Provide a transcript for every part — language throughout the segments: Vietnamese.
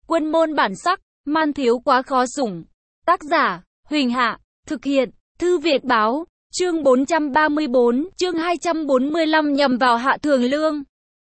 Quân môn bản sắc, man thiếu quá khó sủng. Tác giả, Huỳnh Hạ, thực hiện, Thư Việt Báo, chương 434, chương 245 nhằm vào Hạ Thường Lương.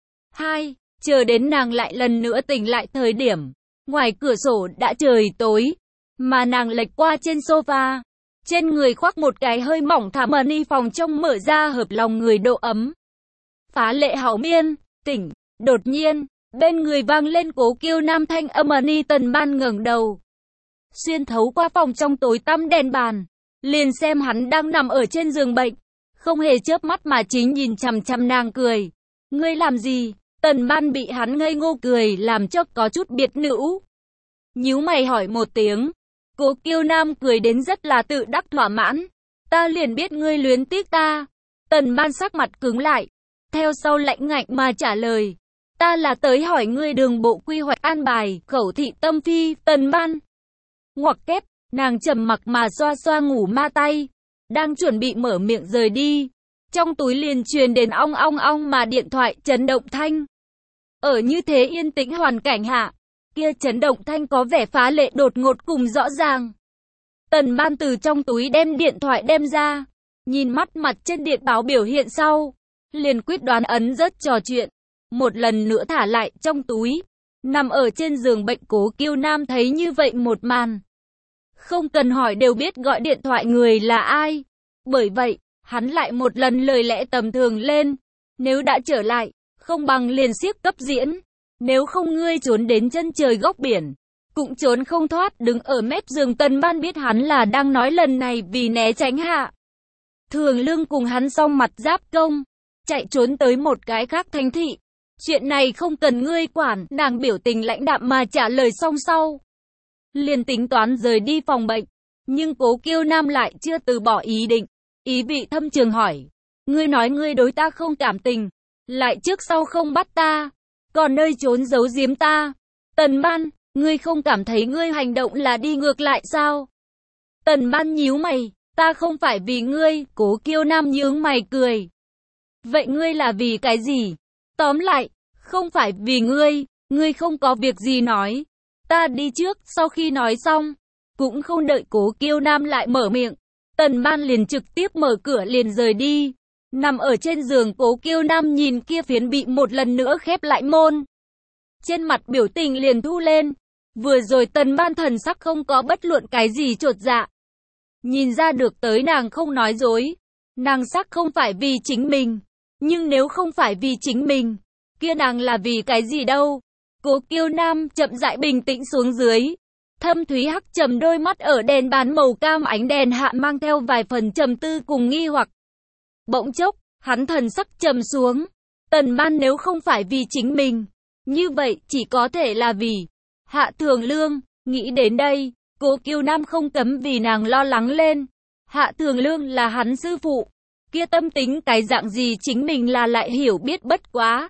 2. Chờ đến nàng lại lần nữa tỉnh lại thời điểm, ngoài cửa sổ đã trời tối, mà nàng lệch qua trên sofa. Trên người khoác một cái hơi mỏng thảm ni phòng trông mở ra hợp lòng người độ ấm. Phá lệ hảo miên, tỉnh, đột nhiên, bên người vang lên Cố Kiêu Nam thanh âm ni. Tần Ban ngẩng đầu, xuyên thấu qua phòng trong tối tăm đèn bàn, liền xem hắn đang nằm ở trên giường bệnh, không hề chớp mắt mà chính nhìn chằm chằm nàng cười. Ngươi làm gì? Tần Ban bị hắn ngây ngô cười làm cho có chút biệt nữ. Nhíu mày hỏi một tiếng. Cố Kiêu Nam cười đến rất là tự đắc thỏa mãn. Ta liền biết ngươi luyến tiếc ta. Tần Ban sắc mặt cứng lại, theo sau lạnh ngạnh mà trả lời. Ta là tới hỏi ngươi đường bộ quy hoạch an bài, khẩu thị tâm phi. Tần Ban ngoặc kép, nàng trầm mặc mà xoa xoa ngủ ma tay, đang chuẩn bị mở miệng rời đi, trong túi liền truyền đến ong ong ong mà điện thoại chấn động thanh. Ở như thế yên tĩnh hoàn cảnh hạ, kia chấn động thanh có vẻ phá lệ đột ngột cùng rõ ràng. Tần Ban từ trong túi đem điện thoại đem ra, nhìn mắt mặt trên điện báo biểu hiện sau, liền quyết đoán ấn rất trò chuyện, một lần nữa thả lại trong túi. Nằm ở trên giường bệnh Cố Kiêu Nam thấy như vậy một màn, không cần hỏi đều biết gọi điện thoại người là ai. Bởi vậy, hắn lại một lần lời lẽ tầm thường lên. Nếu đã trở lại, không bằng liền siết cấp diễn. Nếu không ngươi trốn đến chân trời góc biển, cũng trốn không thoát. Đứng ở mép giường Tần Ban biết hắn là đang nói lần này vì né tránh Hạ Thường Lương cùng hắn song mặt giáp công, chạy trốn tới một cái khác thành thị. Chuyện này không cần ngươi quản, nàng biểu tình lãnh đạm mà trả lời xong sau, liền tính toán rời đi phòng bệnh. Nhưng Cố Kiêu Nam lại chưa từ bỏ ý định, ý vị thâm trường hỏi. Ngươi nói ngươi đối ta không cảm tình, lại trước sau không bắt ta, còn nơi trốn giấu giếm ta. Tần Ban, ngươi không cảm thấy ngươi hành động là đi ngược lại sao? Tần Ban nhíu mày, ta không phải vì ngươi. Cố Kiêu Nam nhướng mày cười. Vậy ngươi là vì cái gì? Tóm lại, không phải vì ngươi không có việc gì nói. Ta đi trước. Sau khi nói xong, cũng không đợi Cố Kiêu Nam lại mở miệng, Tần Ban liền trực tiếp mở cửa liền rời đi. Nằm ở trên giường Cố Kiêu Nam nhìn kia phiến bị một lần nữa khép lại môn, trên mặt biểu tình liền thu lên. Vừa rồi Tần Ban thần sắc không có bất luận cái gì chột dạ, nhìn ra được tới nàng không nói dối. Nàng sắc không phải vì chính mình, nhưng nếu không phải vì chính mình, kia nàng là vì cái gì đâu? Cố Kiêu Nam chậm rãi bình tĩnh xuống dưới, thâm thúy hắc trầm đôi mắt ở đèn bàn màu cam ánh đèn hạ mang theo vài phần trầm tư cùng nghi hoặc. Bỗng chốc, hắn thần sắc trầm xuống. Tần Ban nếu không phải vì chính mình, như vậy chỉ có thể là vì Hạ Thường Lương. Nghĩ đến đây, Cố Kiêu Nam không cấm vì nàng lo lắng lên. Hạ Thường Lương là hắn sư phụ, kia tâm tính cái dạng gì chính mình là lại hiểu biết bất quá.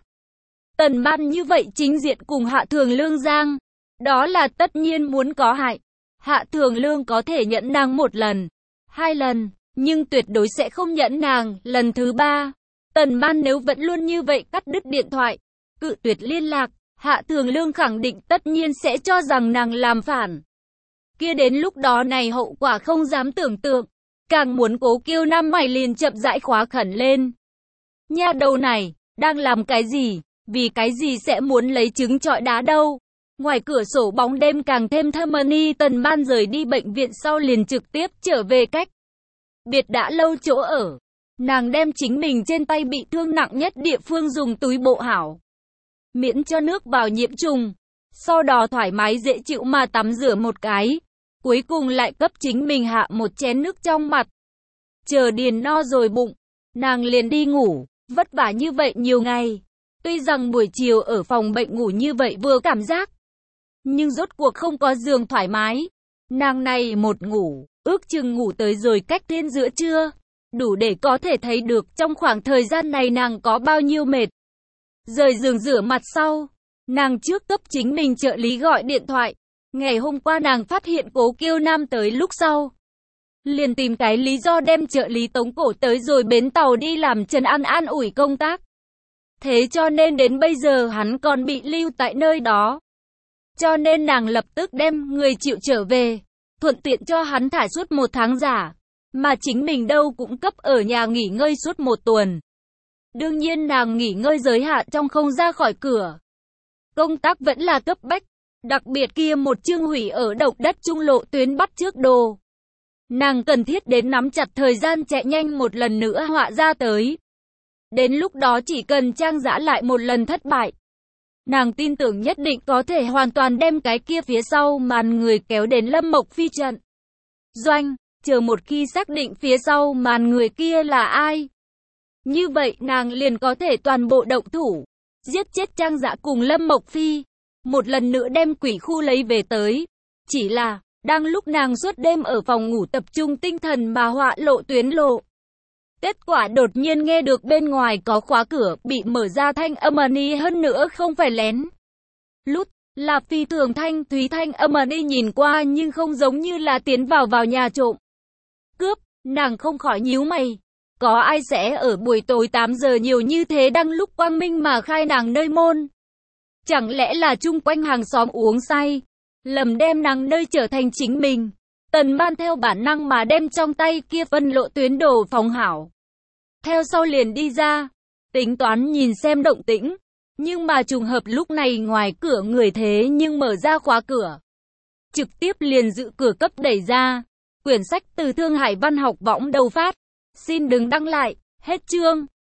Tần Ban như vậy chính diện cùng Hạ Thường Lương giang, đó là tất nhiên muốn có hại. Hạ Thường Lương có thể nhẫn nàng một lần, hai lần, nhưng tuyệt đối sẽ không nhẫn nàng lần thứ ba. Tần Ban nếu vẫn luôn như vậy cắt đứt điện thoại, cự tuyệt liên lạc, Hạ Thường Lương khẳng định tất nhiên sẽ cho rằng nàng làm phản. Kia đến lúc đó này hậu quả không dám tưởng tượng. Càng muốn Cố Kiêu Nam mày liền chậm rãi khóa khẩn lên. Nha đầu này, đang làm cái gì? Vì cái gì sẽ muốn lấy trứng trọi đá đâu? Ngoài cửa sổ bóng đêm càng thêm thâm ni. Tần Ban rời đi bệnh viện sau liền trực tiếp trở về cách biệt đã lâu chỗ ở. Nàng đem chính mình trên tay bị thương nặng nhất địa phương dùng túi bộ hảo, miễn cho nước vào nhiễm trùng. Sau đó thoải mái dễ chịu mà tắm rửa một cái. Cuối cùng lại cấp chính mình hạ một chén nước trong mặt. Chờ điền no rồi bụng, nàng liền đi ngủ. Vất vả như vậy nhiều ngày, tuy rằng buổi chiều ở phòng bệnh ngủ như vậy vừa cảm giác, nhưng rốt cuộc không có giường thoải mái. Nàng này một ngủ, ước chừng ngủ tới rồi cách thiên giữa trưa, đủ để có thể thấy được trong khoảng thời gian này nàng có bao nhiêu mệt. Rời giường rửa mặt sau, nàng trước cấp chính mình trợ lý gọi điện thoại. Ngày hôm qua nàng phát hiện Cố Kiêu Nam tới lúc sau, liền tìm cái lý do đem trợ lý tống cổ tới rồi bến tàu đi làm trấn an ủi công tác. Thế cho nên đến bây giờ hắn còn bị lưu tại nơi đó. cho nên nàng lập tức đem người chịu trở về, thuận tiện cho hắn thả suốt 1 tháng giả, mà chính mình đâu cũng cấp ở nhà nghỉ ngơi suốt 1 tuần. Đương nhiên nàng nghỉ ngơi giới hạn trong không ra khỏi cửa. Công tác vẫn là cấp bách, đặc biệt kia một chương hủy ở động đất trung lộ tuyến bắt trước đồ. Nàng cần thiết đến nắm chặt thời gian chạy nhanh một lần nữa họa ra tới. Đến lúc đó chỉ cần trang giã lại một lần thất bại. Nàng tin tưởng nhất định có thể hoàn toàn đem cái kia phía sau màn người kéo đến Lâm Mộc Phi trận. Doanh, chờ một khi xác định phía sau màn người kia là ai. Như vậy nàng liền có thể toàn bộ động thủ, giết chết Trang Dã cùng Lâm Mộc Phi, một lần nữa đem quỷ khu lấy về tới. Chỉ là, đang lúc nàng suốt đêm ở phòng ngủ tập trung tinh thần mà họa lộ tuyến lộ. Kết quả đột nhiên nghe được bên ngoài có khóa cửa bị mở ra thanh âm ầm hơn nữa không phải lén lút, là phi thường thanh thúy thanh âm nhìn qua nhưng không giống như là tiến vào nhà trộm cướp, nàng không khỏi nhíu mày. Có ai sẽ ở buổi tối 8 giờ nhiều như thế đang lúc quang minh mà khai nàng nơi môn? Chẳng lẽ là chung quanh hàng xóm uống say, lầm đem nàng nơi trở thành chính mình? Tần Ban theo bản năng mà đem trong tay kia phân lộ tuyến đồ phóng hảo. Theo sau liền đi ra, tính toán nhìn xem động tĩnh. Nhưng mà trùng hợp lúc này ngoài cửa người thế nhưng mở ra khóa cửa. Trực tiếp liền giữ cửa cấp đẩy ra. Quyển sách từ Thương Hải Văn học võng đầu phát. Xin đừng đăng lại, hết chương.